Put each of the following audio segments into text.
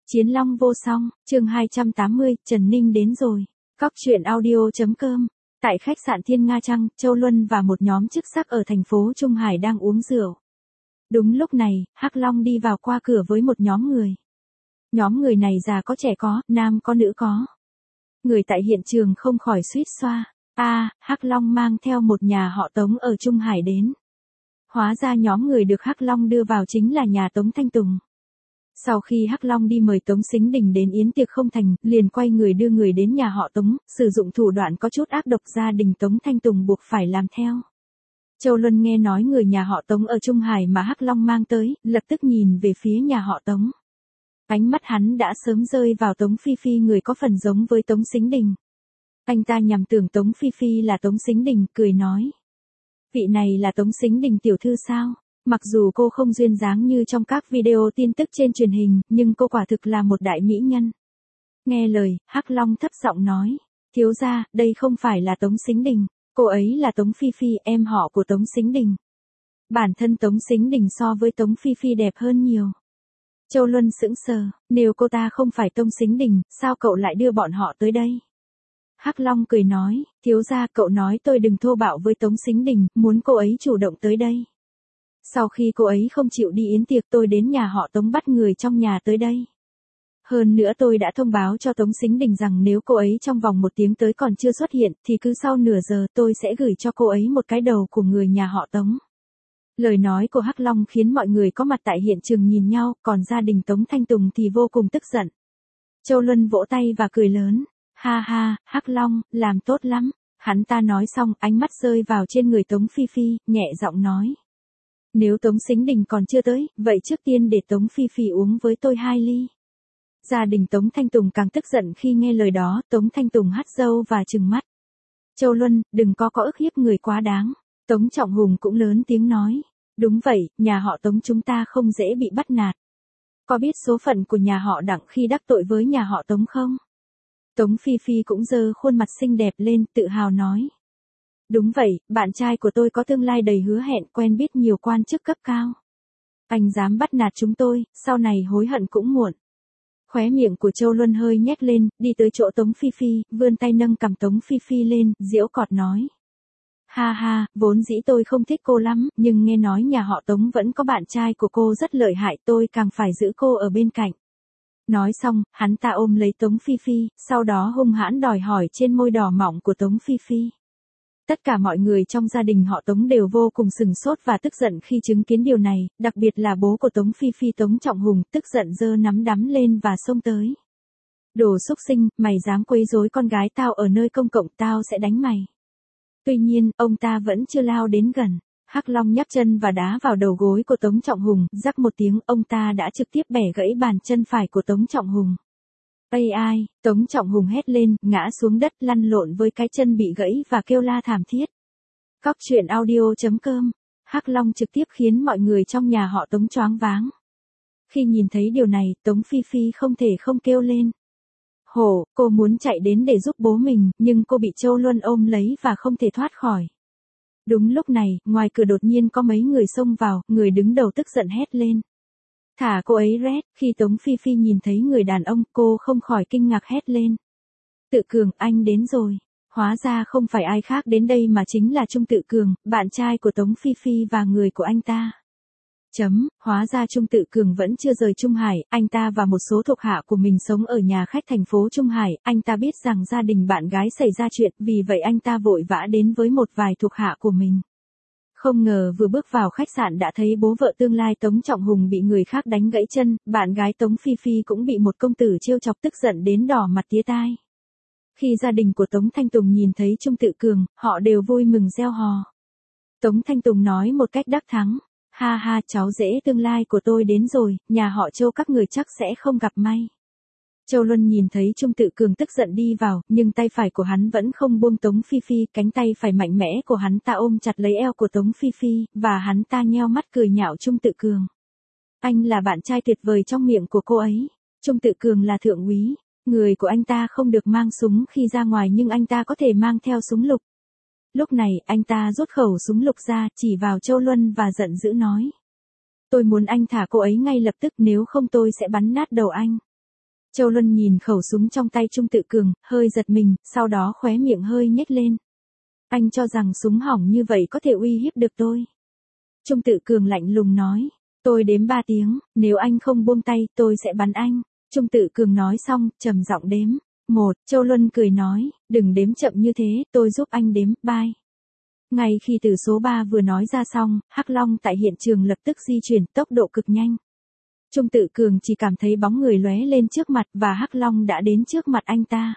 Chiến Long vô song, chương 280, Trần Ninh đến rồi. Cóc truyện audio.com. Tại khách sạn Thiên Nga Trăng, Châu Luân và một nhóm chức sắc ở thành phố Trung Hải đang uống rượu. Đúng lúc này, Hắc Long đi vào qua cửa với một nhóm người. Nhóm người này già có trẻ có, nam có nữ có. Người tại hiện trường không khỏi suýt xoa. Hắc Long mang theo một nhà họ Tống ở Trung Hải đến. Hóa ra nhóm người được Hắc Long đưa vào chính là nhà Tống Thanh Tùng. Sau khi Hắc Long đi mời Tống Sính Đình đến yến tiệc không thành, liền quay người đưa người đến nhà họ Tống, sử dụng thủ đoạn có chút ác độc, gia đình Tống Thanh Tùng buộc phải làm theo. Châu Luân nghe nói người nhà họ Tống ở Trung Hải mà Hắc Long mang tới, lập tức nhìn về phía nhà họ Tống. Ánh mắt hắn đã sớm rơi vào Tống Phi Phi, người có phần giống với Tống Sính Đình. Anh ta nhầm tưởng Tống Phi Phi là Tống Sính Đình, cười nói. Vị này là Tống Sính Đình tiểu thư sao? Mặc dù cô không duyên dáng như trong các video tin tức trên truyền hình, nhưng cô quả thực là một đại mỹ nhân. Nghe lời, Hắc Long thấp giọng nói. Thiếu gia, đây không phải là Tống Sính Đình, cô ấy là Tống Phi Phi, em họ của Tống Sính Đình. Bản thân Tống Sính Đình so với Tống Phi Phi đẹp hơn nhiều. Châu Luân sững sờ, nếu cô ta không phải Tống Sính Đình, sao cậu lại đưa bọn họ tới đây? Hắc Long cười nói, thiếu gia, cậu nói tôi đừng thô bạo với Tống Sính Đình, muốn cô ấy chủ động tới đây. Sau khi cô ấy không chịu đi yến tiệc, tôi đến nhà họ Tống bắt người trong nhà tới đây. Hơn nữa tôi đã thông báo cho Tống Sính Đình rằng nếu cô ấy trong vòng 1 tiếng tới còn chưa xuất hiện, thì cứ sau nửa giờ tôi sẽ gửi cho cô ấy một cái đầu của người nhà họ Tống. Lời nói của Hắc Long khiến mọi người có mặt tại hiện trường nhìn nhau, còn gia đình Tống Thanh Tùng thì vô cùng tức giận. Châu Luân vỗ tay và cười lớn. Ha ha, Hắc Long, làm tốt lắm. Hắn ta nói xong, ánh mắt rơi vào trên người Tống Phi Phi, nhẹ giọng nói. Nếu Tống Sính Đình còn chưa tới, vậy trước tiên để Tống Phi Phi uống với tôi 2 ly. Gia đình Tống Thanh Tùng càng tức giận khi nghe lời đó, Tống Thanh Tùng hắt râu và trừng mắt. Châu Luân, đừng có ức hiếp người quá đáng. Tống Trọng Hùng cũng lớn tiếng nói. Đúng vậy, nhà họ Tống chúng ta không dễ bị bắt nạt. Có biết số phận của nhà họ Đặng khi đắc tội với nhà họ Tống không? Tống Phi Phi cũng giơ khuôn mặt xinh đẹp lên, tự hào nói. Đúng vậy, bạn trai của tôi có tương lai đầy hứa hẹn, quen biết nhiều quan chức cấp cao. Anh dám bắt nạt chúng tôi, sau này hối hận cũng muộn. Khóe miệng của Châu Luân hơi nhếch lên, đi tới chỗ Tống Phi Phi, vươn tay nâng cằm Tống Phi Phi lên, giễu cợt nói. Ha ha, vốn dĩ tôi không thích cô lắm, nhưng nghe nói nhà họ Tống vẫn có bạn trai của cô rất lợi hại, tôi càng phải giữ cô ở bên cạnh. Nói xong, hắn ta ôm lấy Tống Phi Phi, sau đó hung hãn đòi hỏi trên môi đỏ mọng của Tống Phi Phi. Tất cả mọi người trong gia đình họ Tống đều vô cùng sừng sốt và tức giận khi chứng kiến điều này, đặc biệt là bố của Tống Phi Phi Tống Trọng Hùng, tức giận giơ nắm đấm lên và xông tới. Đồ xúc sinh, mày dám quấy rối con gái tao ở nơi công cộng, tao sẽ đánh mày. Tuy nhiên, ông ta vẫn chưa lao đến gần. Hắc Long nhấc chân và đá vào đầu gối của Tống Trọng Hùng, rắc một tiếng, ông ta đã trực tiếp bẻ gãy bàn chân phải của Tống Trọng Hùng. Ai, Tống Trọng Hùng hét lên, ngã xuống đất lăn lộn với cái chân bị gãy và kêu la thảm thiết. Cóc truyện audio.com. Hắc Long trực tiếp khiến mọi người trong nhà họ Tống choáng váng. Khi nhìn thấy điều này, Tống Phi Phi không thể không kêu lên. Hổ, cô muốn chạy đến để giúp bố mình, nhưng cô bị Châu Luân ôm lấy và không thể thoát khỏi. Đúng lúc này, ngoài cửa đột nhiên có mấy người xông vào, người đứng đầu tức giận hét lên. Thả cô ấy rét, khi Tống Phi Phi nhìn thấy người đàn ông, cô không khỏi kinh ngạc hét lên. Tự Cường, anh đến rồi. Hóa ra không phải ai khác đến đây mà chính là Trung Tự Cường, bạn trai của Tống Phi Phi và người của anh ta. Hóa ra Trung Tự Cường vẫn chưa rời Trung Hải, anh ta và một số thuộc hạ của mình sống ở nhà khách thành phố Trung Hải, anh ta biết rằng gia đình bạn gái xảy ra chuyện, vì vậy anh ta vội vã đến với một vài thuộc hạ của mình. Không ngờ vừa bước vào khách sạn đã thấy bố vợ tương lai Tống Trọng Hùng bị người khác đánh gãy chân, bạn gái Tống Phi Phi cũng bị một công tử trêu chọc tức giận đến đỏ mặt tía tai. Khi gia đình của Tống Thanh Tùng nhìn thấy Trung Tự Cường, họ đều vui mừng reo hò. Tống Thanh Tùng nói một cách đắc thắng. Ha ha, cháu rể tương lai của tôi đến rồi, nhà họ Châu các người chắc sẽ không gặp may. Châu Luân nhìn thấy Trung Tự Cường tức giận đi vào, nhưng tay phải của hắn vẫn không buông Tống Phi Phi, cánh tay phải mạnh mẽ của hắn ta ôm chặt lấy eo của Tống Phi Phi, và hắn ta nheo mắt cười nhạo Trung Tự Cường. Anh là bạn trai tuyệt vời trong miệng của cô ấy. Trung Tự Cường là thượng úy, người của anh ta không được mang súng khi ra ngoài nhưng anh ta có thể mang theo súng lục. Lúc này, anh ta rút khẩu súng lục ra, chỉ vào Châu Luân và giận dữ nói. Tôi muốn anh thả cô ấy ngay lập tức, nếu không tôi sẽ bắn nát đầu anh. Châu Luân nhìn khẩu súng trong tay Trung Tự Cường, hơi giật mình, sau đó khóe miệng hơi nhếch lên. Anh cho rằng súng hỏng như vậy có thể uy hiếp được tôi. Trung Tự Cường lạnh lùng nói. Tôi đếm 3 tiếng, nếu anh không buông tay, tôi sẽ bắn anh. Trung Tự Cường nói xong, trầm giọng đếm. 1, Châu Luân cười nói, đừng đếm chậm như thế, tôi giúp anh đếm, bye. Ngay khi từ số 3 vừa nói ra xong, Hắc Long tại hiện trường lập tức di chuyển tốc độ cực nhanh. Trung Tự Cường chỉ cảm thấy bóng người lóe lên trước mặt và Hắc Long đã đến trước mặt anh ta.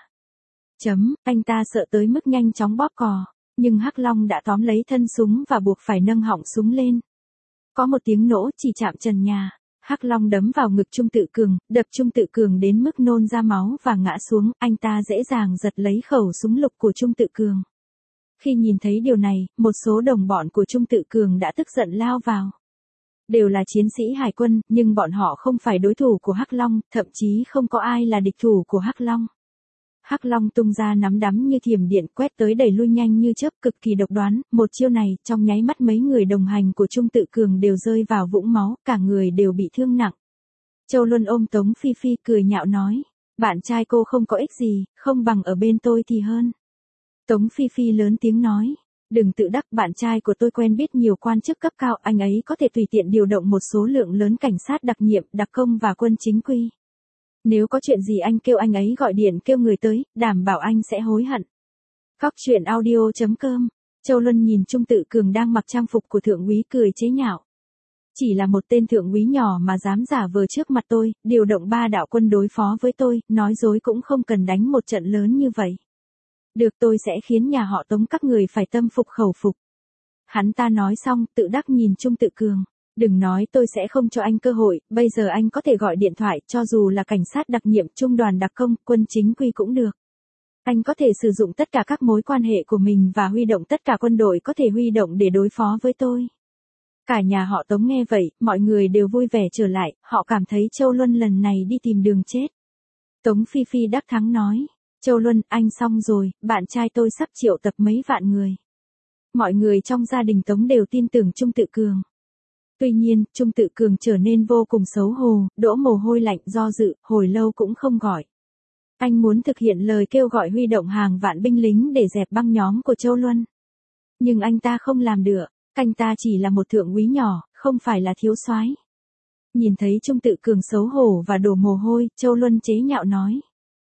Anh ta sợ tới mức nhanh chóng bóp cò, nhưng Hắc Long đã tóm lấy thân súng và buộc phải nâng họng súng lên. Có một tiếng nổ chỉ chạm trần nhà, Hắc Long đấm vào ngực Trung Tự Cường, đập Trung Tự Cường đến mức nôn ra máu và ngã xuống, anh ta dễ dàng giật lấy khẩu súng lục của Trung Tự Cường. Khi nhìn thấy điều này, một số đồng bọn của Trung Tự Cường đã tức giận lao vào. Đều là chiến sĩ hải quân, nhưng bọn họ không phải đối thủ của Hắc Long, thậm chí không có ai là địch thủ của Hắc Long. Hắc Long tung ra nắm đấm như thiểm điện quét tới đẩy lui nhanh như chớp cực kỳ độc đoán, một chiêu này trong nháy mắt mấy người đồng hành của Trung Tự Cường đều rơi vào vũng máu, cả người đều bị thương nặng. Châu Luân ôm Tống Phi Phi cười nhạo nói, bạn trai cô không có ích gì, không bằng ở bên tôi thì hơn. Tống Phi Phi lớn tiếng nói, đừng tự đắc, bạn trai của tôi quen biết nhiều quan chức cấp cao, anh ấy có thể tùy tiện điều động một số lượng lớn cảnh sát đặc nhiệm, đặc công và quân chính quy. Nếu có chuyện gì anh kêu anh ấy gọi điện kêu người tới, đảm bảo anh sẽ hối hận. Cóc truyện audio.com. Châu Luân nhìn Trung Tự Cường đang mặc trang phục của thượng úy cười chế nhạo. Chỉ là một tên thượng úy nhỏ mà dám giả vờ trước mặt tôi, điều động 3 đạo quân đối phó với tôi, nói dối cũng không cần đánh một trận lớn như vậy. Được, tôi sẽ khiến nhà họ Tống các người phải tâm phục khẩu phục. Hắn ta nói xong, tự đắc nhìn Trung Tự Cường. Đừng nói tôi sẽ không cho anh cơ hội, bây giờ anh có thể gọi điện thoại, cho dù là cảnh sát đặc nhiệm, trung đoàn đặc công, quân chính quy cũng được. Anh có thể sử dụng tất cả các mối quan hệ của mình và huy động tất cả quân đội có thể huy động để đối phó với tôi. Cả nhà họ Tống nghe vậy, mọi người đều vui vẻ trở lại, họ cảm thấy Châu Luân lần này đi tìm đường chết. Tống Phi Phi đắc thắng nói, Châu Luân, anh xong rồi, bạn trai tôi sắp triệu tập mấy vạn người. Mọi người trong gia đình Tống đều tin tưởng Trung Tự Cường. Tuy nhiên, Trung Tự Cường trở nên vô cùng xấu hổ, đổ mồ hôi lạnh do dự, hồi lâu cũng không gọi. Anh muốn thực hiện lời kêu gọi huy động hàng vạn binh lính để dẹp băng nhóm của Châu Luân. Nhưng anh ta không làm được, anh ta chỉ là một thượng úy nhỏ, không phải là thiếu soái. Nhìn thấy Trung Tự Cường xấu hổ và đổ mồ hôi, Châu Luân chế nhạo nói.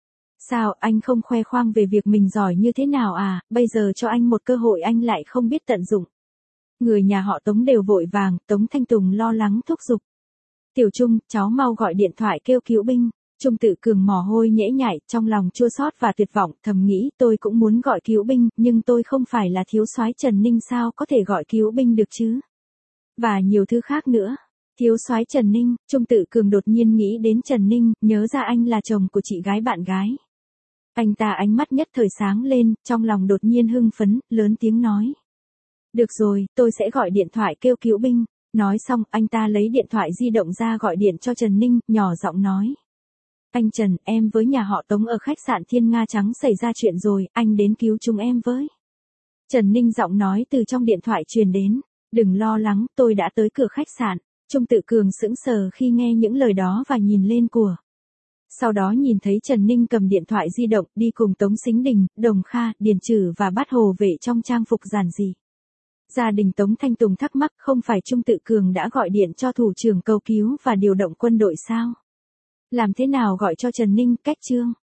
Sao, anh không khoe khoang về việc mình giỏi như thế nào à, bây giờ cho anh một cơ hội anh lại không biết tận dụng. Người nhà họ Tống đều vội vàng, Tống Thanh Tùng lo lắng thúc giục. Tiểu Trung, cháu mau gọi điện thoại kêu cứu binh. Trung Tự Cường mồ hôi nhễ nhại, trong lòng chua xót và tuyệt vọng, thầm nghĩ tôi cũng muốn gọi cứu binh, nhưng tôi không phải là thiếu soái Trần Ninh sao có thể gọi cứu binh được chứ. Và nhiều thứ khác nữa. Thiếu soái Trần Ninh, Trung Tự Cường đột nhiên nghĩ đến Trần Ninh, nhớ ra anh là chồng của chị gái bạn gái. Anh ta ánh mắt nhất thời sáng lên, trong lòng đột nhiên hưng phấn, lớn tiếng nói. Được rồi, tôi sẽ gọi điện thoại kêu cứu binh. Nói xong, anh ta lấy điện thoại di động ra gọi điện cho Trần Ninh, nhỏ giọng nói. Anh Trần, em với nhà họ Tống ở khách sạn Thiên Nga Trắng xảy ra chuyện rồi, anh đến cứu chúng em với. Trần Ninh giọng nói từ trong điện thoại truyền đến. Đừng lo lắng, tôi đã tới cửa khách sạn. Trung Tự Cường sững sờ khi nghe những lời đó và nhìn lên của. Sau đó nhìn thấy Trần Ninh cầm điện thoại di động đi cùng Tống Sính Đình, Đồng Kha, Điền Trử và Bát Hồ Vệ trong trang phục giản dị. Gia đình Tống Thanh Tùng thắc mắc không phải Trung Tự Cường đã gọi điện cho thủ trưởng cầu cứu và điều động quân đội sao? Làm thế nào gọi cho Trần Ninh, cách chương?